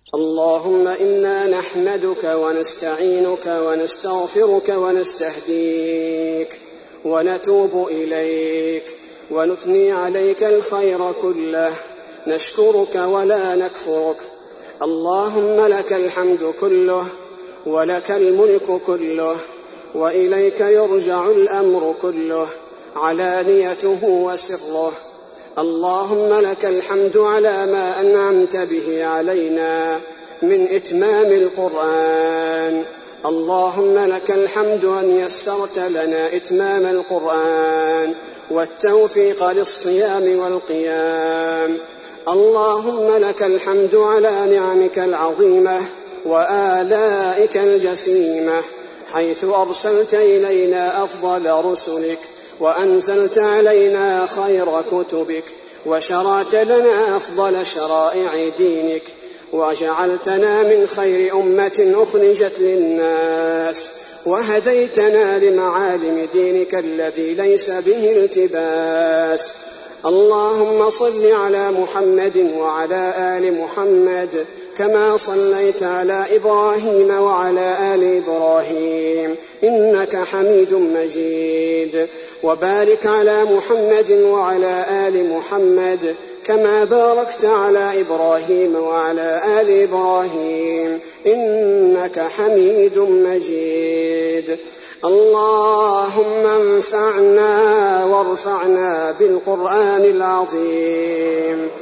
اللهم إنا نحمدك ونستعينك ونستغفرك ونستهديك ونتوب إليك ونثني عليك الخير كله، نشكرك ولا نكفرك. اللهم لك الحمد كله ولك الملك كله وإليك يرجع الأمر كله، علانيته وسره. اللهم لك الحمد على ما أنعمت به علينا من إتمام القرآن. اللهم لك الحمد أن يسرت لنا إتمام القرآن والتوفيق للصيام والقيام. اللهم لك الحمد على نعمك العظيمة وآلائك الجسيمة، حيث أرسلت إلينا أفضل رسلك وأنزلت علينا خير كتبك وشرعت لنا أفضل شرائع دينك وجعلتنا من خير أمة أخرجت للناس وهديتنا لمعالم دينك الذي ليس به التباس. اللهم صل على محمد وعلى آل محمد كما صليت على إبراهيم وعلى آل إبراهيم إنك حميد مجيد، وبارك على محمد وعلى آل محمد كما باركت على إبراهيم وعلى آل إبراهيم إنك حميد مجيد. اللهم انفعنا وارفعنا بالقرآن العظيم.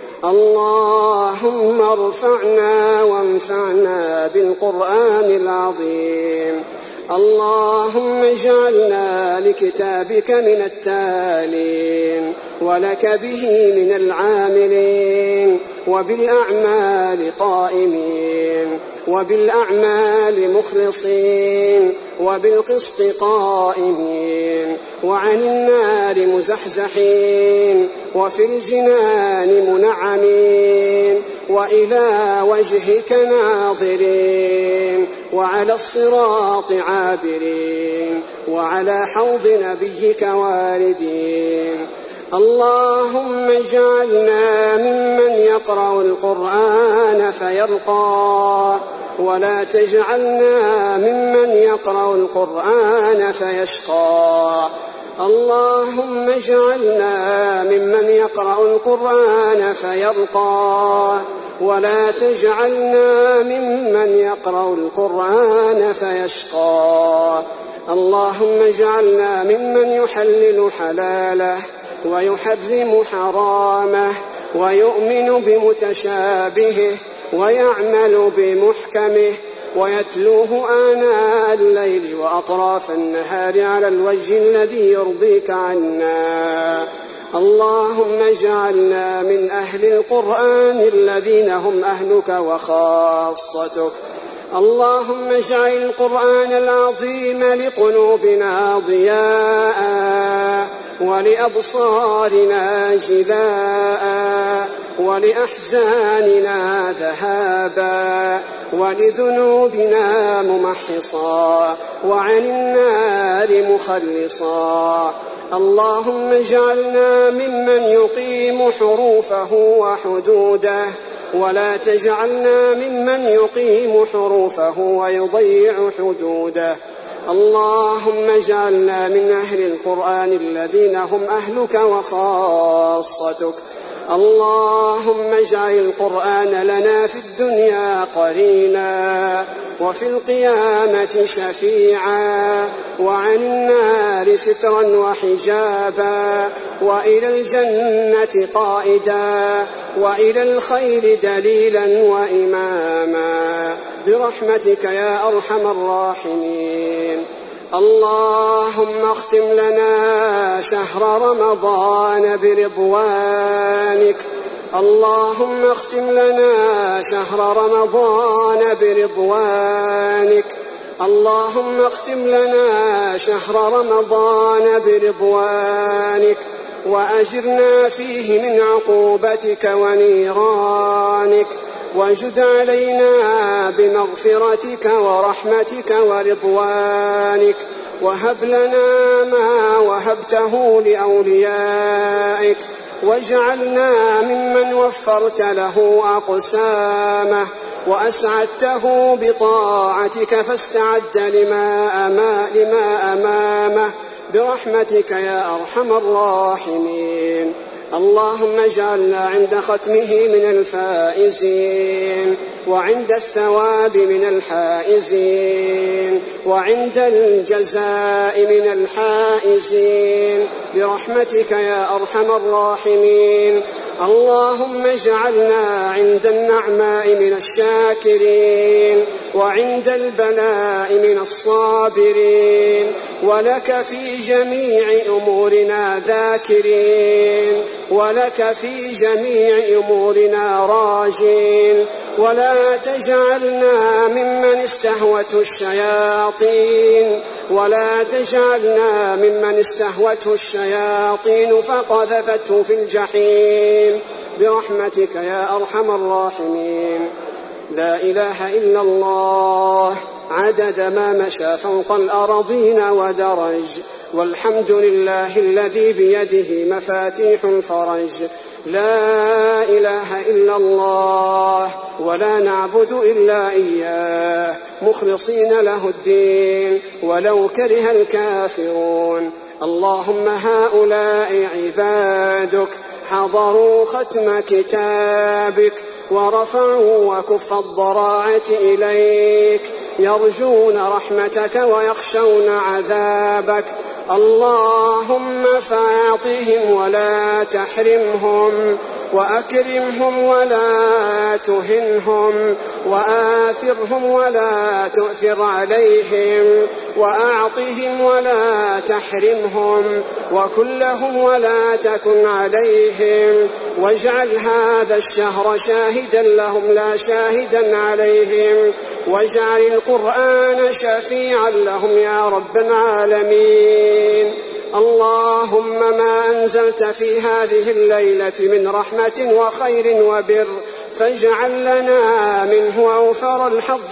اللهم ارفعنا وانفعنا بالقرآن العظيم. اللهم اجعلنا لكتابك من التالين ولك به من العاملين وبالأعمال قائمين وبالأعمال مخلصين وبالقسط قائمين وعن النار مزحزحين وفي الجنان منعمين وإلى وجهك ناظرين وعلى الصراط عابرين وعلى حوض نبيك واردين. اللهم اجعلنا ممن يقرأ القرآن فيرقى، ولا تجعلنا ممن يقرأ القرآن فيشقى. اللهم اجعلنا ممن يقرأ القرآن فيرقى، ولا تجعلنا ممن يقرأ القرآن فيشقى. اللهم اجعلنا ممن يحلل حلاله ويحرم حرامه ويؤمن بمتشابهه ويعمل بمحكمه ويتلوه آناء الليل وأطراف النهار على الوجه الذي يرضيك عنا. اللهم اجعلنا من أهل القرآن الذين هم أهلك وخاصتك. اللهم اجعل القرآن العظيم لقلوبنا ضياء ولأبصارنا جلاء ولأحزاننا ذهابا ولذنوبنا ممحصا وعن النار مخلصا. اللهم اجعلنا ممن يقيم حروفه وحدوده، ولا تجعلنا ممن يقيم حروفه ويضيع حدوده. اللهم اجعلنا من أهل القرآن الذين هم أهلك وخاصتك. اللهم اجعل القرآن لنا في الدنيا قرينا وفي القيامة شفيعا وعن النار سترا وحجابا وإلى الجنة قائدا وإلى الخير دليلا وإماما برحمتك يا أرحم الراحمين. اللهم اختم لنا شهر رمضان برضوانك. اللهم اختم لنا شهر رمضان برضوانك. اللهم اختم لنا شهر رمضان برضوانك وأجرنا فيه من عقوبتك ونيرانك، وجد علينا بمغفرتك ورحمتك ورضوانك، وهب لنا ما وهبته لأوليائك واجعلنا ممن وفرت له أقسامه وأسعدته بطاعتك فاستعد لما أمامه برحمتك يا أرحم الراحمين. اللهم اجعلنا عند ختمه من الفائزين، وعند الثواب من الحائزين، وعند الجزاء من الحائزين برحمتك يا أرحم الراحمين. اللهم اجعلنا عند النعماء من الشاكرين، وعند البلاء من الصابرين، ولك في جميع أمورنا ذاكرين، ولك في جميع أمورنا راجين. ولا تجعلنا ممن استهوته الشياطين، ولا تجعلنا ممن استهوته الشياطين فقذفته في الجحيم برحمتك يا أرحم الراحمين. لا إله إلا الله عدد ما مشى فوق الأراضين ودرج، والحمد لله الذي بيده مفاتيح الفرج. لا إله إلا الله ولا نعبد إلا إياه مخلصين له الدين ولو كره الكافرون. اللهم هؤلاء عبادك حضروا ختم كتابك ورفعوا وكف الضراعة إليك، يرجون رحمتك ويخشون عذابك. اللهم فاعطهم ولا تحرمهم، وأكرمهم ولا تهنهم، وآثرهم ولا تؤثر عليهم، وأعطهم ولا تحرمهم، وكن لهم ولا تكن عليهم. واجعل هذا الشهر شاهدا لهم لا شاهدا عليهم، واجعل القرآن شفيعا لهم يا رب العالمين. اللهم ما أنزلت في هذه الليلة من رحمة وخير وبر فاجعل لنا منه أوفر الحظ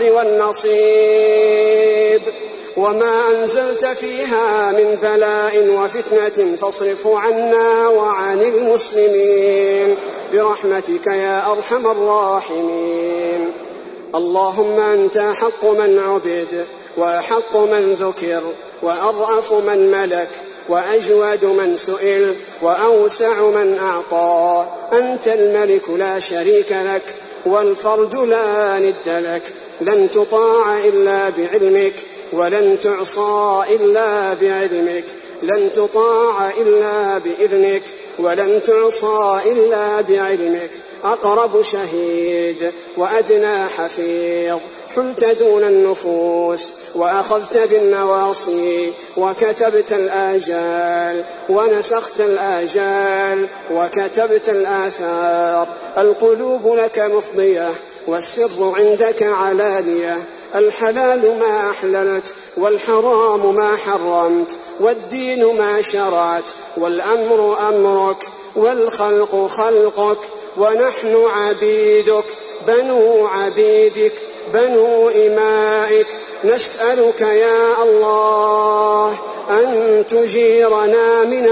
والنصيب، وما أنزلت فيها من بلاء وفتنة فاصرفه عنا وعن المسلمين برحمتك يا أرحم الراحمين. اللهم أنت أحق من عبد، وأحق من ذكر، وأرأف من ملك، وأجود من سئل، وأوسع من أعطى. أنت الملك لا شريك لك، والفرد لا ند لك. لن تطاع إلا بعلمك، ولن تعصى إلا بعلمك. لن تطاع إلا بإذنك، ولن تعصى إلا بعلمك. أقرب شهيد وأدنى حفيظ، حلت دون النفوس وأخذت بالنواصي، وكتبت الآجال ونسخت الآجال وكتبت الآثار. القلوب لك مفضية، والسر عندك علانية. الحلال ما أحللت، والحرام ما حرمت، والدين ما شرعت، والأمر أمرك، والخلق خلقك، ونحن عبيدك بنو عبيدك بنو إمائك. نسألك يا الله أن تجيرنا من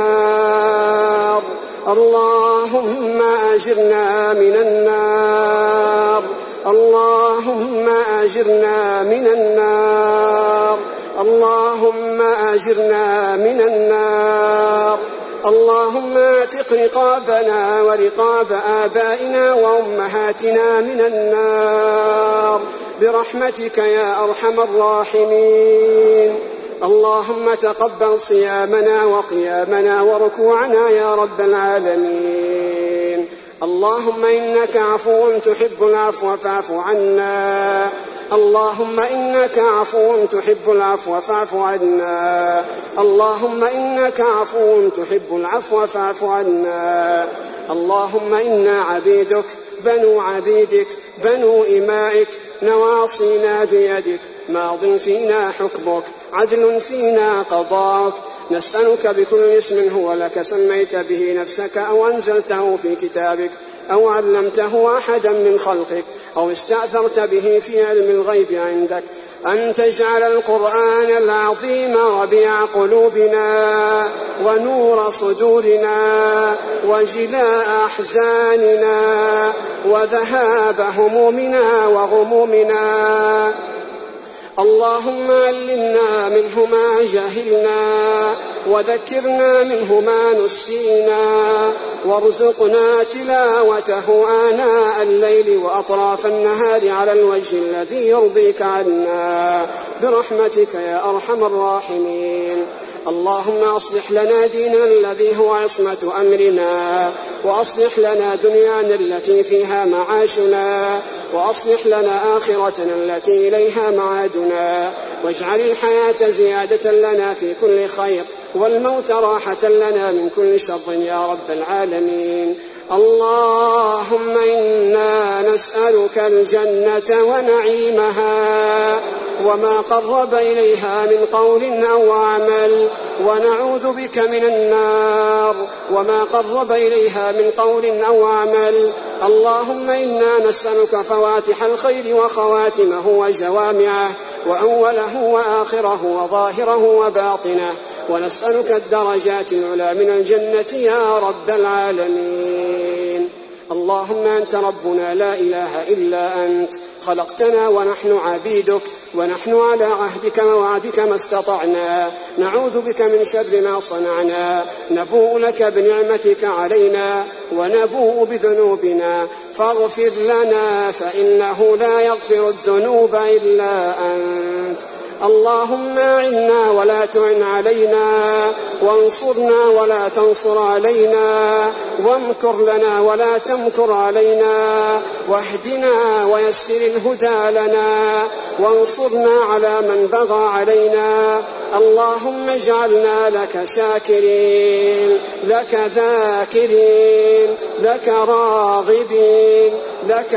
النار. اللهم أجرنا من النار، اللهم أجرنا من النار، اللهم أجرنا من النار. اللهم اعتق رقابنا ورقاب آبائنا وأمهاتنا من النار برحمتك يا أرحم الراحمين. اللهم تقبل صيامنا وقيامنا وركوعنا يا رب العالمين. اللهم إنك عفو تحب العفو فاعف عنا. اللهم إنك عفو تحب العفو فاعف عنا. اللهم إنك عفو تحب العفو فاعف عنا. اللهم إنا عبيدك بنو عبيدك بنو إمائك، نواصينا بيدك، ماض فينا حكمك، عدل فينا قضاءك. نسألك بكل اسم هو لك سميت به نفسك أو أنزلته في كتابك أو علمته أحدا من خلقك أو استأثرت به في علم الغيب عندك أن تجعل القرآن العظيم ربيع قلوبنا ونور صدورنا وجلاء أحزاننا وذهاب همومنا وغمومنا. اللهم علمنا منه ما جهلنا وذكرنا منه ما نسينا وارزقنا تلاوته آناء الليل وأطراف النهار على الوجه الذي يرضيك عنا برحمتك يا أرحم الراحمين. اللهم أصلح لنا ديننا الذي هو عصمة أمرنا وأصلح لنا دنيانا التي فيها معاشنا وأصلح لنا آخرتنا التي إليها معادنا واجعل الحياة زيادة لنا في كل خير والموت راحة لنا من كل شر يا رب العالمين. اللهم إنا نسألك الجنة ونعيمها وما قرب إليها من قول أو عمل ونعوذ بك من النار وما قرب إليها من قول أو عمل. اللهم إنا نسألك فواتح الخير وخواتمه وجوامعه وأوله وآخره وظاهره وباطنه ونسألك الدرجات العلى من الجنة يا رب العالمين. اللهم أنت ربنا لا إله إلا أنت خلقتنا ونحن عبيدك ونحن على عهدك ووعدك ما استطعنا نعوذ بك من شر ما صنعنا نبوء لك بنعمتك علينا ونبوء بذنوبنا فاغفر لنا فإنه لا يغفر الذنوب إلا أنت. اللهم أعنا ولا تعن علينا وانصرنا ولا تنصر علينا وامكر لنا ولا تمكر علينا واهدنا ويسر الهدى لنا وانصرنا على من بغى علينا. اللهم اجعلنا لك شاكرين لك ذاكرين لك راغبين لك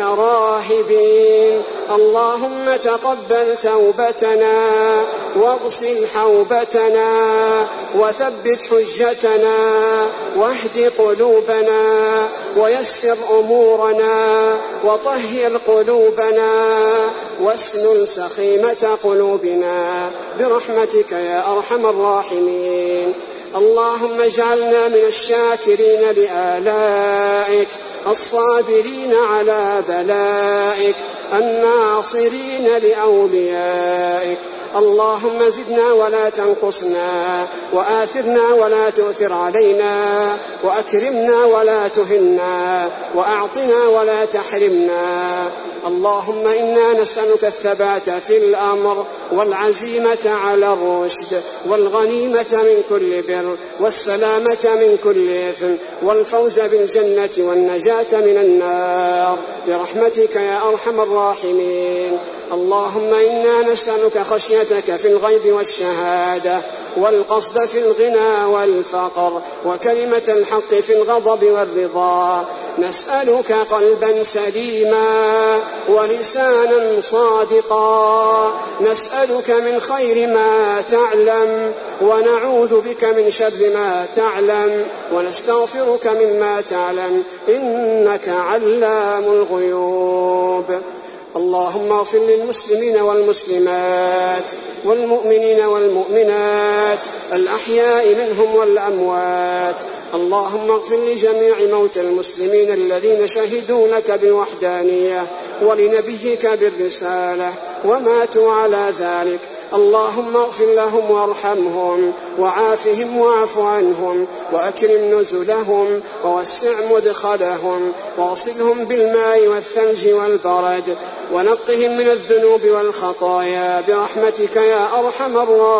راهبين. اللهم تقبل توبتنا واغسل حوبتنا وثبت حجتنا واهد قلوبنا ويسر أمورنا وطهر قلوبنا واسلل سخيمة قلوبنا برحمتك يا أرحم الراحمين. اللهم اجعلنا من الشاكرين لآلائك الصابرين على بلائك الناصرين لأوليائك. اللهم زدنا ولا تنقصنا وآثرنا ولا تؤثر علينا وأكرمنا ولا تهنا وأعطنا ولا تحرمنا. اللهم إنا نسألك الثبات في الأمر والعزيمة على الرشد والغنيمة من كل بر والسلامة من كل إثم والفوز بالجنة والنجاة من النار برحمتك يا أرحم الراحمين. اللهم إنا نسألك خشيتك في الغيب والشهادة والقصد في الغنى والفقر وكلمة الحق في الغضب والرضا. نسألك قلبا سليما ولسانا صادقا. نسألك من خير ما تعلم ونعوذ بك من شر ما تعلم ونستغفرك مما تعلم إنك علام الغيوب. اللهم اغفر للمسلمين والمسلمات والمؤمنين والمؤمنات الأحياء منهم والأموات. اللهم اغفر لجميع موتى المسلمين الذين شهدوا لك بالوحدانية ولنبيك بالرسالة وماتوا على ذلك. اللهم اغفر لهم وارحمهم وعافهم واعف عنهم وأكرم نزلهم ووسع مدخلهم واغسلهم بالماء والثلج والبرد ونقهم من الذنوب والخطايا برحمتك يا أرحم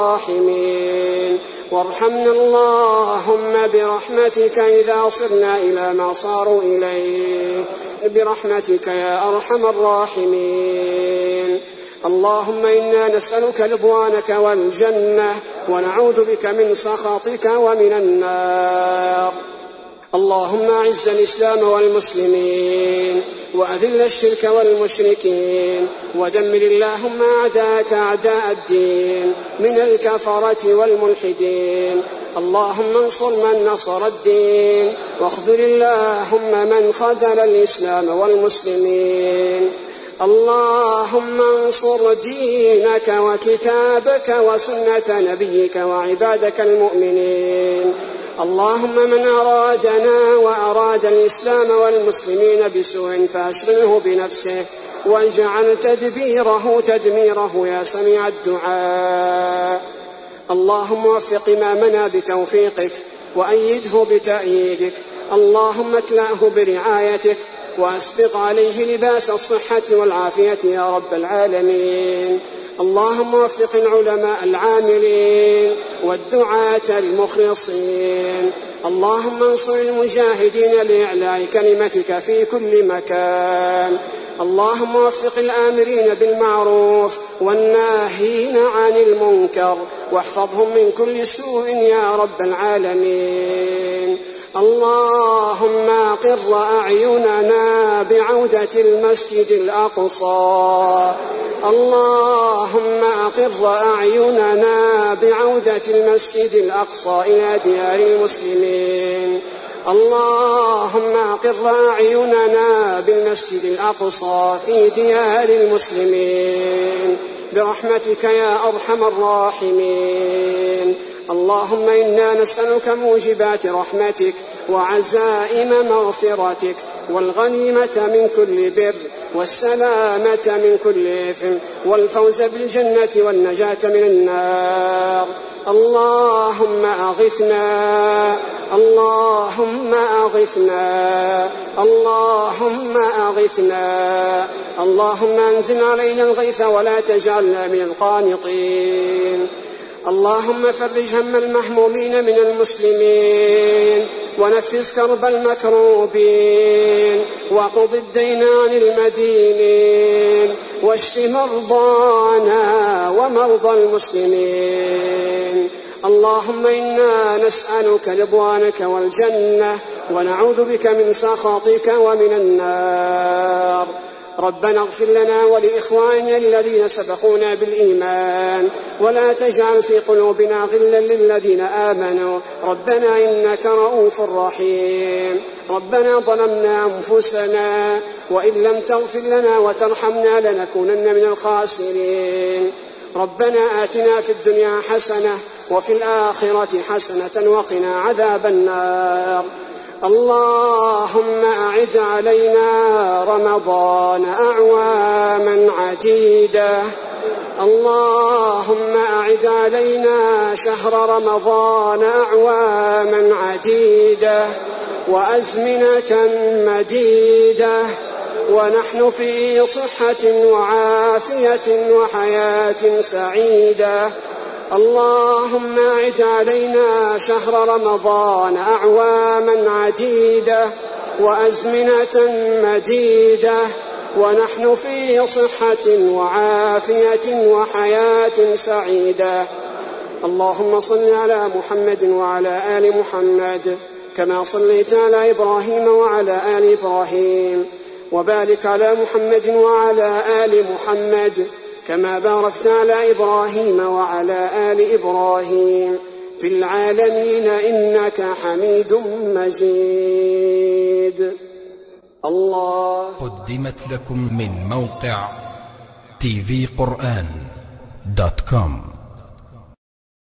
الراحمين. وارحمنا اللهم برحمتك إذا صرنا إلى ما صاروا إليه برحمتك يا أرحم الراحمين. اللهم إنا نسألك رضوانك والجنة ونعوذ بك من سخطك ومن النار. اللهم أعز الإسلام والمسلمين وأذل الشرك والمشركين ودمر اللهم أعداءك أعداء الدين من الكفرة والملحدين. اللهم انصر من نصر الدين واخذل اللهم من خذل الإسلام والمسلمين. اللهم انصر دينك وكتابك وسنة نبيك وعبادك المؤمنين. اللهم من أرادنا وأراد الإسلام والمسلمين بسوء فأشغله بنفسه واجعل تدبيره تدميره يا سميع الدعاء. اللهم وفق إمامنا بتوفيقك وأيده بتأييدك. اللهم اكلأه برعايتك وأسبغ عليه لباس الصحة والعافية يا رب العالمين. اللهم وفق العلماء العاملين والدعاة المخلصين. اللهم انصر المجاهدين لإعلاء كلمتك في كل مكان. اللهم وفق الآمرين بالمعروف والناهين عن المنكر واحفظهم من كل سوء يا رب العالمين. اللهم أقر أعيننا بعودة المسجد الأقصى. اللهم أقر أعيننا بعودة المسجد الأقصى إلى ديار المسلمين. اللهم أقر أعيننا بالمسجد الأقصى في ديار المسلمين برحمتك يا أرحم الراحمين. اللهم إنا نسألك موجبات رحمتك وعزائم مغفرتك والغنيمة من كل بر والسلامة من كل إثم والفوز بالجنة والنجاة من النار. اللهم أغثنا، اللهم أغثنا، اللهم أغثنا. اللهم أنزل علينا الغيث ولا تجعلنا من القانطين. اللهم فرج هم المهمومين من المسلمين ونفس كرب المكروبين وقض الدين عن المدينين واشف مرضانا ومرضى المسلمين. اللهم إنا نسألك رضوانك والجنة ونعوذ بك من سخطك ومن النار. ربنا اغفر لنا ولإخواننا الذين سبقونا بالإيمان ولا تجعل في قلوبنا غلا للذين آمنوا ربنا إنك رؤوف رحيم. ربنا ظلمنا أنفسنا وإن لم تغفر لنا وترحمنا لنكونن من الخاسرين. ربنا آتنا في الدنيا حسنة وفي الآخرة حسنة وقنا عذاب النار. اللهم أعد علينا رمضان أعواما عديدة. اللهم أعد علينا شهر رمضان أعواما عديدة وأزمنة مديدة ونحن في صحة وعافية وحياة سعيدة. اللهم أعد علينا شهر رمضان أعواما عديدة وأزمنة مديدة ونحن في صحة وعافية وحياة سعيدة. اللهم صل على محمد وعلى آل محمد كما صليت على إبراهيم وعلى آل إبراهيم وبارك على محمد وعلى آل محمد كما باركت على إبراهيم وعلى آل إبراهيم في العالمين إنك حميد مجيد. الله. قدمت لكم من موقع tvquran.com.